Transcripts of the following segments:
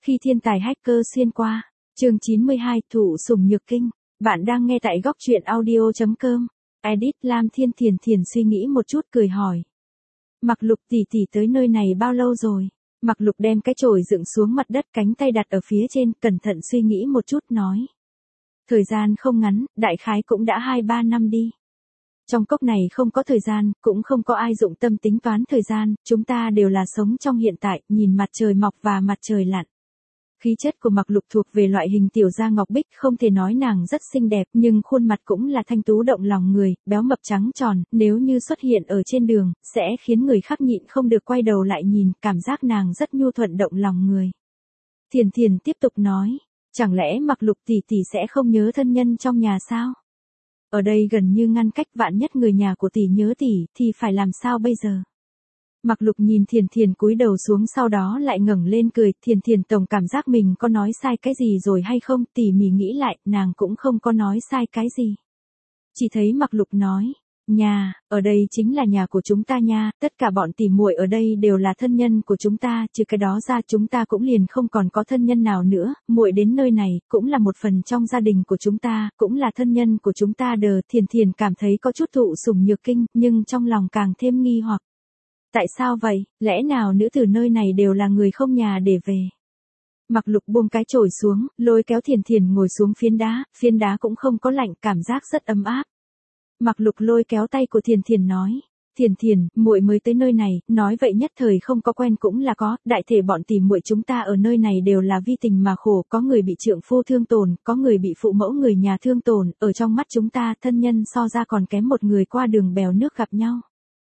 Khi thiên tài hacker xuyên qua, chương 92, thụ sủng nhược kinh. Bạn đang nghe tại góc truyện audio.com. Edit Lam Thiên Thiền suy nghĩ một chút cười hỏi. Mặc Lục tỷ tỷ tới nơi này bao lâu rồi? Mặc Lục đem cái chổi dựng xuống mặt đất, cánh tay đặt ở phía trên, cẩn thận suy nghĩ một chút nói. Thời gian không ngắn, đại khái cũng đã 2-3 năm đi. Trong cốc này không có thời gian, cũng không có ai dụng tâm tính toán thời gian, chúng ta đều là sống trong hiện tại, nhìn mặt trời mọc và mặt trời lặn. Khí chất của Mặc Lục thuộc về loại hình tiểu gia ngọc bích, không thể nói nàng rất xinh đẹp, nhưng khuôn mặt cũng là thanh tú động lòng người, béo mập trắng tròn, nếu như xuất hiện ở trên đường, sẽ khiến người khác nhịn không được quay đầu lại nhìn, cảm giác nàng rất nhu thuận động lòng người. Thiền tiếp tục nói, chẳng lẽ Mặc Lục tỷ tỷ sẽ không nhớ thân nhân trong nhà sao? Ở đây gần như ngăn cách, vạn nhất người nhà của tỷ nhớ tỷ, thì phải làm sao bây giờ? Mặc Lục nhìn Thiền cúi đầu xuống, sau đó lại ngẩng lên cười, Thiền tổng cảm giác mình có nói sai cái gì rồi hay không, tỉ mỉ nghĩ lại, nàng cũng không có nói sai cái gì. Chỉ thấy Mặc Lục nói, nhà, ở đây chính là nhà của chúng ta nha, tất cả bọn tỉ muội ở đây đều là thân nhân của chúng ta, trừ cái đó ra chúng ta cũng liền không còn có thân nhân nào nữa, muội đến nơi này, cũng là một phần trong gia đình của chúng ta, cũng là thân nhân của chúng ta đờ. Thiền cảm thấy có chút thụ sủng nhược kinh, nhưng trong lòng càng thêm nghi hoặc. Tại sao vậy, lẽ nào nữ tử nơi này đều là người không nhà để về? Mặc Lục buông cái chổi xuống, lôi kéo Thiền ngồi xuống phiến đá cũng không có lạnh, cảm giác rất ấm áp. Mặc Lục lôi kéo tay của Thiền nói, Thiền, muội mới tới nơi này, nói vậy nhất thời không có quen cũng là có, đại thể bọn tỷ muội chúng ta ở nơi này đều là vi tình mà khổ, có người bị trượng phu thương tổn, có người bị phụ mẫu người nhà thương tổn, ở trong mắt chúng ta thân nhân so ra còn kém một người qua đường bèo nước gặp nhau.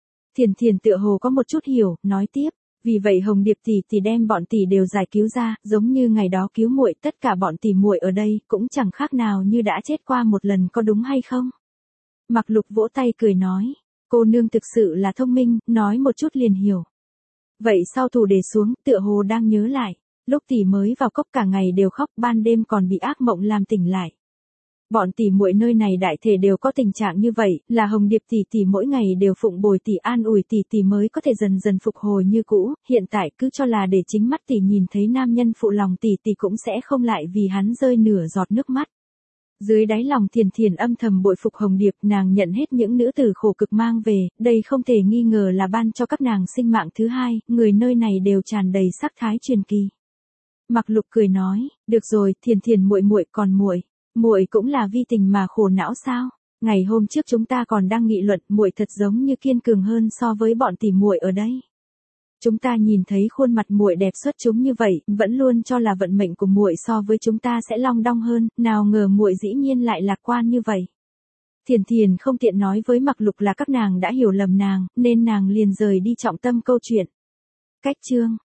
Thiền tựa hồ có một chút hiểu, nói tiếp, vì vậy Hồng Điệp tỷ đem bọn tỷ đều giải cứu ra, giống như ngày đó cứu muội, tất cả bọn tỷ muội ở đây cũng chẳng khác nào như đã chết qua một lần, có đúng hay không? Mặc Lục vỗ tay cười nói, cô nương thực sự là thông minh, nói một chút liền hiểu. Vậy sau thủ đề xuống, tựa hồ đang nhớ lại, lúc tỷ mới vào cốc cả ngày đều khóc, ban đêm còn bị ác mộng làm tỉnh lại. Bọn tỷ muội nơi này đại thể đều có tình trạng như vậy, là Hồng Điệp tỷ mỗi ngày đều phụng bồi tỷ, an ủi tỷ mới có thể dần dần phục hồi như cũ, hiện tại cứ cho là để chính mắt tỷ nhìn thấy nam nhân phụ lòng tỷ cũng sẽ không lại vì hắn rơi nửa giọt nước mắt. Dưới đáy lòng Thiền âm thầm bội phục Hồng Điệp, nàng nhận hết những nữ tử khổ cực mang về, đây không thể nghi ngờ là ban cho các nàng sinh mạng thứ hai, người nơi này đều tràn đầy sắc thái truyền kỳ. Mặc Lục cười nói, được rồi, Thiền muội còn muội cũng là vi tình mà khổ não sao? Ngày hôm trước chúng ta còn đang nghị luận, muội thật giống như kiên cường hơn so với bọn tỷ muội ở đây. Chúng ta nhìn thấy khuôn mặt muội đẹp xuất chúng như vậy, vẫn luôn cho là vận mệnh của muội so với chúng ta sẽ long đong hơn, nào ngờ muội dĩ nhiên lại lạc quan như vậy. Thiền không tiện nói với Mặc Lục là các nàng đã hiểu lầm nàng, nên nàng liền rời đi trọng tâm câu chuyện. Cách chương